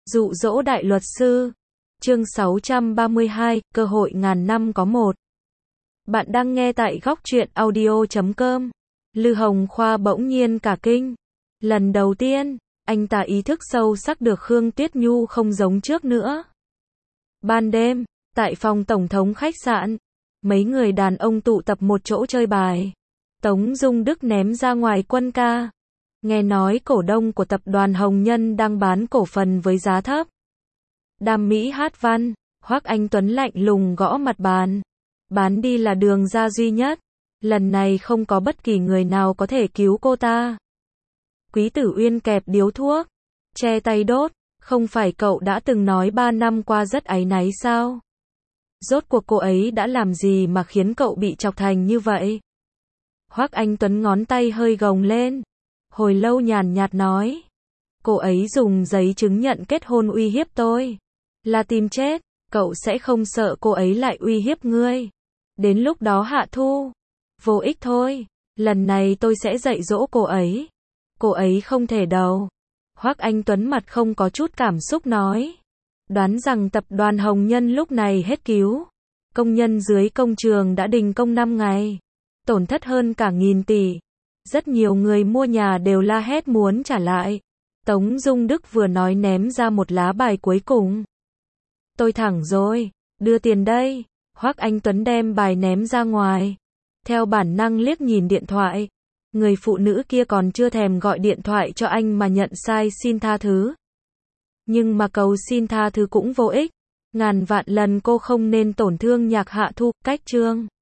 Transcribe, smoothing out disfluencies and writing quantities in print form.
Dụ dỗ đại luật sư. Chương 632, cơ hội ngàn năm có một. Bạn đang nghe tại góc truyện audio.com. Lư Hồng Khoa bỗng nhiên cả kinh. Lần đầu tiên, anh ta ý thức sâu sắc được Khương Tuyết Nhu không giống trước nữa. Ban đêm, tại phòng tổng thống khách sạn, mấy người đàn ông tụ tập một chỗ chơi bài. Tống Dung Đức ném ra ngoài quân ca. Nghe nói cổ đông của tập đoàn Hồng Nhân đang bán cổ phần với giá thấp. Đàm Mỹ hát văn, Hoắc Anh Tuấn lạnh lùng gõ mặt bàn. Bán đi là đường ra duy nhất. Lần này không có bất kỳ người nào có thể cứu cô ta. Quý Tử Uyên kẹp điếu thuốc, che tay đốt. Không phải cậu đã từng nói 3 năm qua rất áy náy sao? Rốt cuộc cô ấy đã làm gì mà khiến cậu bị chọc thành như vậy? Hoắc Anh Tuấn ngón tay hơi gồng lên. Hồi lâu nhàn nhạt nói. Cô ấy dùng giấy chứng nhận kết hôn uy hiếp tôi. Là tìm chết, cậu sẽ không sợ cô ấy lại uy hiếp ngươi. Đến lúc đó hạ thu. Vô ích thôi, lần này tôi sẽ dạy dỗ cô ấy. Cô ấy không thể đâu. Hoắc Anh Tuấn mặt không có chút cảm xúc nói. Đoán rằng tập đoàn Hồng Nhân lúc này hết cứu. Công nhân dưới công trường đã đình công 5 ngày. Tổn thất hơn cả 1.000 tỷ. Rất nhiều người mua nhà đều la hét muốn trả lại. Tống Dung Đức vừa nói ném ra một lá bài cuối cùng. Tôi thẳng rồi, đưa tiền đây. Hoắc Anh Tuấn đem bài ném ra ngoài. Theo bản năng liếc nhìn điện thoại. Người phụ nữ kia còn chưa thèm gọi điện thoại cho anh mà nhận sai xin tha thứ. Nhưng mà cầu xin tha thứ cũng vô ích. Ngàn vạn lần cô không nên tổn thương Nhạc Hạ Thu. Cách chương